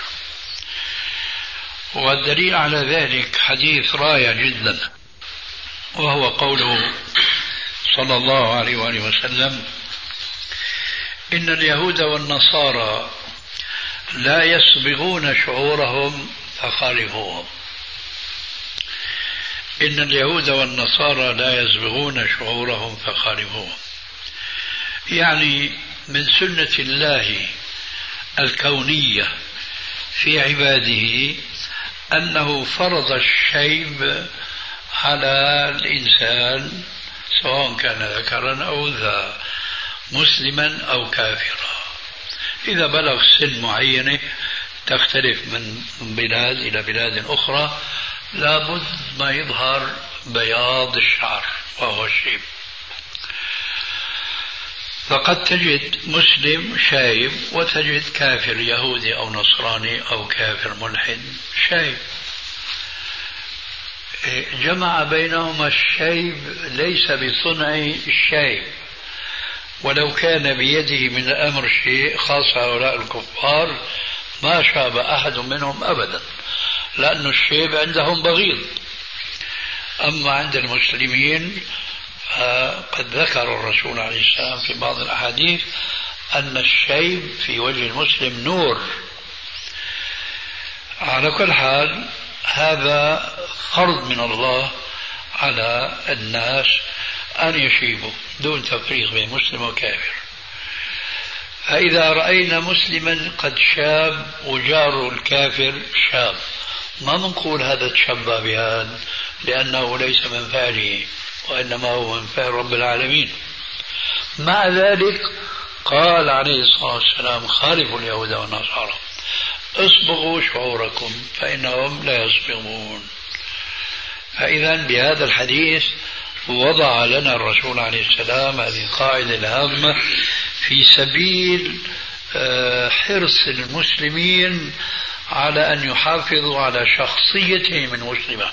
والدليل على ذلك حديث رائع جدا، وهو قوله صلى الله عليه وآله وسلم: إن اليهود والنصارى لا يصبغون شعورهم فخالفوهم. إن اليهود والنصارى لا يصبغون شعورهم فخالفوهم، يعني من سنة الله الكونية في عباده أنه فرض الشيب على الإنسان سواء كان ذكرا أو أنثى، مسلما أو كافرا. إذا بلغ سن معينة تختلف من بلاد إلى بلاد أخرى، لابد ما يظهر بياض الشعر وهو الشيب. فقد تجد مسلم شايب وتجد كافر يهودي أو نصراني أو كافر ملحد شايب. جمع بينهما الشيب ليس بصنع الشيب، ولو كان بيده من الأمر شيء، خاص هؤلاء الكفار ما شاب أحد منهم أبدا، لأن الشيب عندهم بغيض. أما عند المسلمين قد ذكر الرسول عليه السلام في بعض الأحاديث أن الشيب في وجه المسلم نور. على كل حال هذا فرض من الله على الناس أن يشيبوا دون تفريق بين مسلم وكافر. فإذا رأينا مسلما قد شاب وجاره الكافر شاب، ما نقول هذا تشبه بهذا، لأنه ليس من فعله وإنما هو من فعل رب العالمين. مع ذلك قال عليه الصلاة والسلام: خالفوا اليهود والنصارى، اصبغوا شعوركم فإنهم لا يصبغون. فإذا بهذا الحديث وضع لنا الرسول عليه السلام هذه القاعدة الهامة في سبيل حرص المسلمين على أن يحافظوا على شخصيتهم المسلمة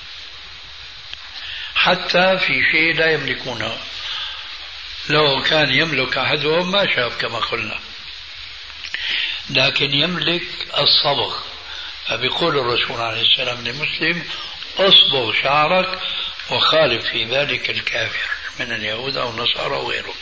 حتى في شيء لا يملكونه. لو كان يملك أحدهم ما شاف كما قلنا، لكن يملك الصبغ. فبيقول الرسول عليه السلام للمسلم: اصبغ شعرك وخالف في ذلك الكافر من اليهود أو النصارى وغيره.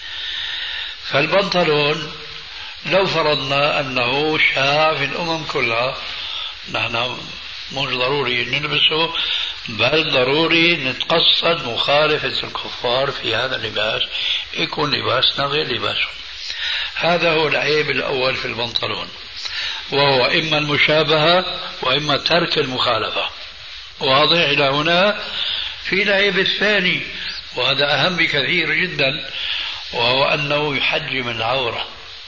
فالبنطلون لو فرضنا أنه شاع في الأمم كلها، نحن مش ضروري نلبسه، بل ضروري نتقصد مخالفة الكفار في هذا اللباس، يكون لباسنا غير لباسهم. هذا هو العيب الأول في البنطلون، وهو إما المشابهة وإما ترك المخالفة. واضح إلى هنا؟ في العيب الثاني وهذا أهم بكثير جدا، وهو أنه يحجم العورة.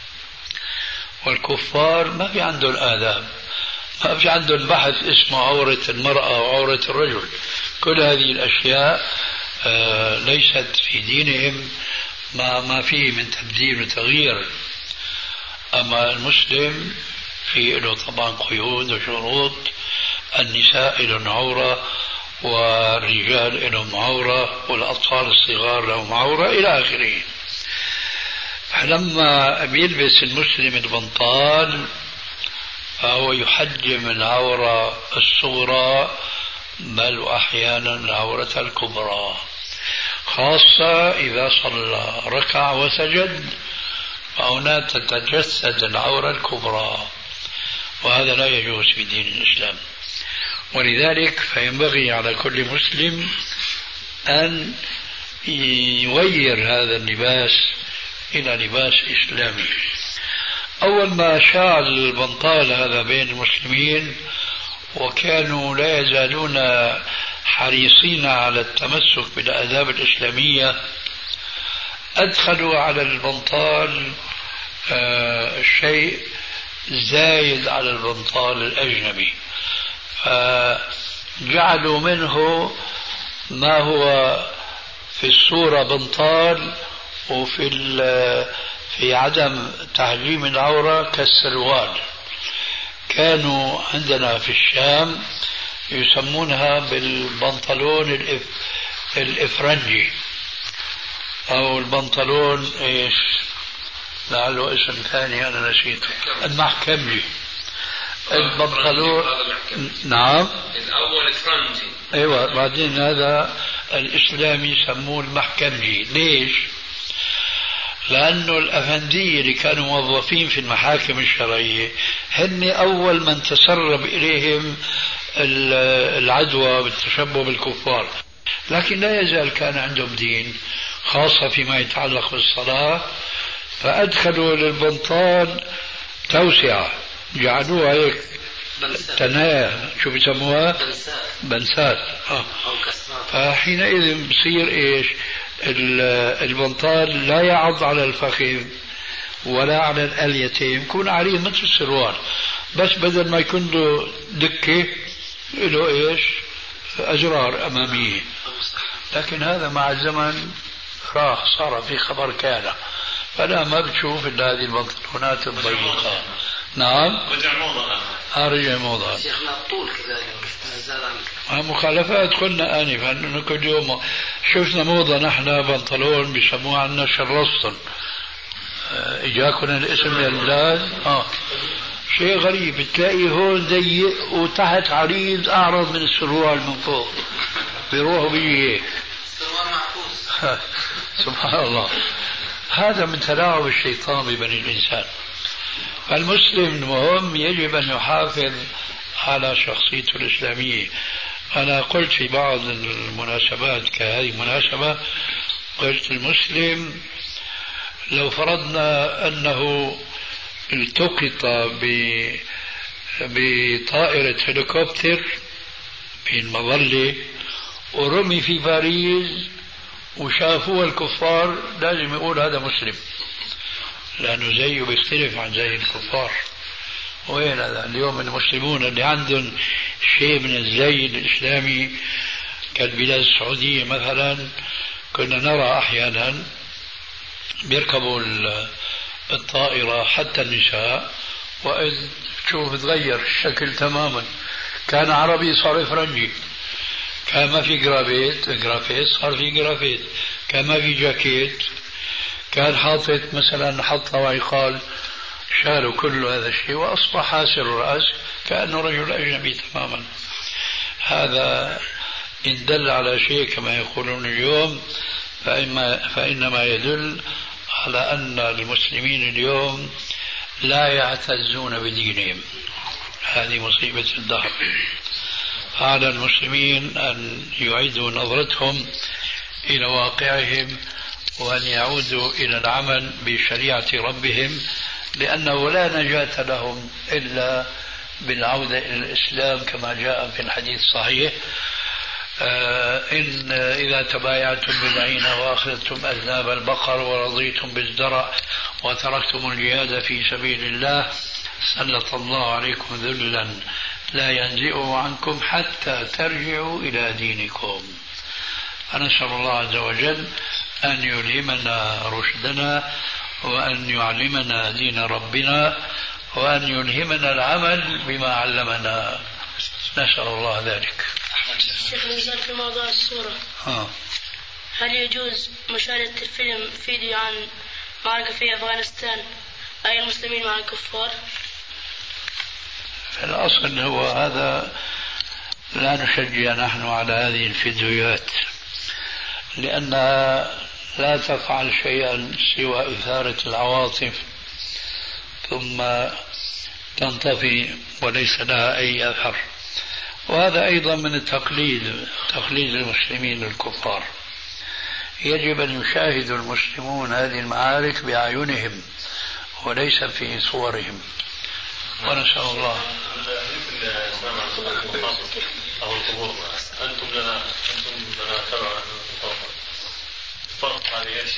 والكفار ما في عندهم آداب، ما في عندهم بحث اسمه عورة المرأة وعورة الرجل. كل هذه الأشياء ليست في دينهم، ما فيه من تبديل وتغيير. أما المسلم في له طبعا قيود وشروط، النساء لهم عورة والرجال لهم عورة والأطفال الصغار لهم عورة إلى آخره. فلما بيلبس المسلم البنطال فهو يحجم العورة الصغرى، بل وأحيانا العورة الكبرى، خاصة إذا صلى ركع وسجد، فهنا تتجسد العورة الكبرى، وهذا لا يجوز في دين الإسلام. ولذلك فينبغي على كل مسلم أن يغير هذا اللباس إلى لباس إسلامي. أول ما شاع البنطال هذا بين المسلمين، وكانوا لا يزالون حريصين على التمسك بالآداب الإسلامية، أدخلوا على البنطال شيء زايد على البنطال الأجنبي، فجعلوا منه ما هو في الصورة بنطال في عدم تحجيم العورة كالسروال. كانوا عندنا في الشام يسمونها بالبنطلون الإفرنجي، أو البنطلون إيش لعله اسم ثاني أنا نسيته، المحكمجي. البنطلون نعم الأول فرنجي، أيوة، بعدين هذا الإسلامي يسموه المحكمجي. ليش؟ لأنه الأفندية اللي كانوا موظفين في المحاكم الشرعية هن أول من تسرب إليهم العدوى بالتشبه بالكفار، لكن لا يزال كان عندهم دين، خاصة فيما يتعلق بالصلاة. فأدخلوا للبنطال توسعة، جعلوها هيك تنايا، شو بيسموها؟ بنسات. فحينئذ بصير إيش؟ البنطال لا يعض على الفخذ ولا على الأليتين، يكون عريض مثل السروال، بس بدل ما يكون له دكة له إيش؟ أزرار أمامية. لكن هذا مع الزمن راح، صار في خبر كان، فلا ما بتشوف إلا هذه البنطلونات الضيقة. نعم رجع موضة. رجع موضة. شيخنا الطول كذلك مخالفات قلنا آنفا أنه كل يوم شفنا موضة نحن بنطلون بيسموها عنا شرسطن. إجاكم الاسم من البلاد. شيء غريب، تلاقي هون ضيق وتحت عريض أعرض من السروال من فوق، بيروحوا بيجي هيك. السروال معكوس. سبحان الله، هذا من تلاعب الشيطان ببني الإنسان. فالمسلم المهم يجب أن يحافظ على شخصيته الإسلامية. أنا قلت في بعض المناسبات كهذه المناسبة، قلت المسلم لو فرضنا أنه التقط بطائرة هليكوبتر في المظلة ورمي في باريس وشافوه الكفار، لازم يقول هذا مسلم، لأنه زيه بيختلف عن زي الكفار. وين هذا اليوم المسلمون اللي عندهم شيء من الزي الإسلامي كالبلاد السعودية مثلا، كنا نرى أحيانا بيركبوا الطائرة حتى النساء، وإذ شوف تغير الشكل تماما، كان عربي صار فرنجي، كان ما في جرافيت صار في جرافيت، كان ما في جاكيت، كان حاطط مثلا حطة وعقال، شالوا كل هذا الشيء وأصبح حاسر الرأس كأنه رجل أجنبي تماما. هذا إن دل على شيء كما يقولون اليوم فإنما يدل على أن المسلمين اليوم لا يعتزون بدينهم. هذه مصيبة الدهر. على المسلمين أن يعيدوا نظرتهم إلى واقعهم وأن يعودوا إلى العمل بشريعة ربهم، لأنه لا نجاة لهم إلا بالعودة إلى الإسلام كما جاء في الحديث الصحيح: إن إذا تبايعتم بالعينة وأخذتم أذناب البقر ورضيتم بالزرع وتركتم الجهاد في سبيل الله سلط الله عليكم ذلا لا ينزئه عنكم حتى ترجعوا إلى دينكم. فنسأل الله عز وجل أن يلهمنا رشدنا وأن يعلمنا دين ربنا وأن يلهمنا العمل بما علمنا، نسأل الله ذلك. شيخ نزال في موضوع السورة، هل يجوز مشاهدة الفيلم فيديو عن معركة في أفغانستان أي المسلمين مع الكفار؟ في الأصل هو هذا لا نشجع نحن على هذه الفيديوهات، لأنها لا تفعل شيئا سوى إثارة العواطف ثم تنطفي وليس لها أي أثر. وهذا أيضا من تقليد المسلمين الكفار. يجب أن يشاهد المسلمون هذه المعارك بأعينهم وليس في صورهم، ونسأل الله. أو القبور أنتم لنا تبع فرض هذه ايش؟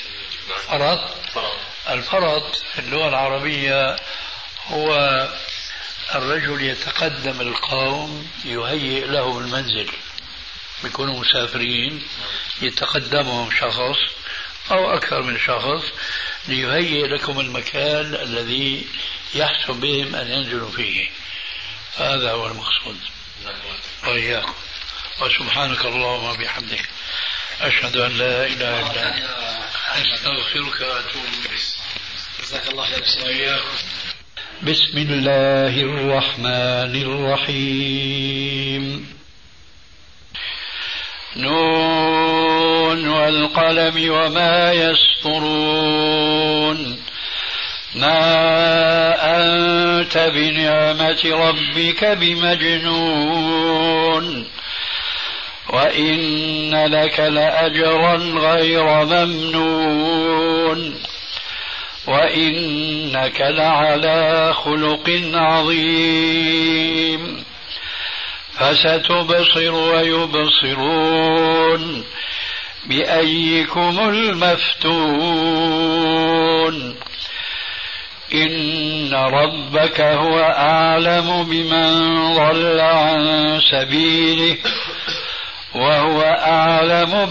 الفرض في اللغة العربية هو الرجل يتقدم القوم يهيئ لهم المنزل، بيكونوا مسافرين يتقدمهم شخص أو أكثر من شخص ليهيئ لكم المكان الذي يحسن بهم أن ينزلوا فيه. هذا هو المقصود. وإياكم. وسبحانك اللهم وبحمدك أشهد أن لا إله إلا أنت أستغفرك وأتوب إليك. جزاك الله خير. بسم الله الرحمن الرحيم. نون والقلم وما يسطرون. ما أنت بنعمة ربك بمجنون وإن لك لأجرا غير ممنون وإنك لعلى خلق عظيم. فستبصر ويبصرون بأيكم المفتون. إن ربك هو أعلم بمن ضل عن سبيله وهو أعلم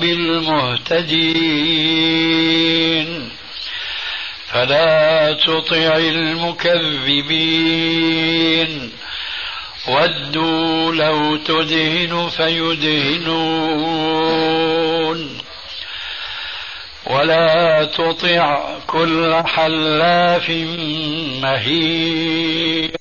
بالمهتدين. فلا تطع المكذبين ودوا لو تدهن فيدهنون ولا تطع كل حلاف مهين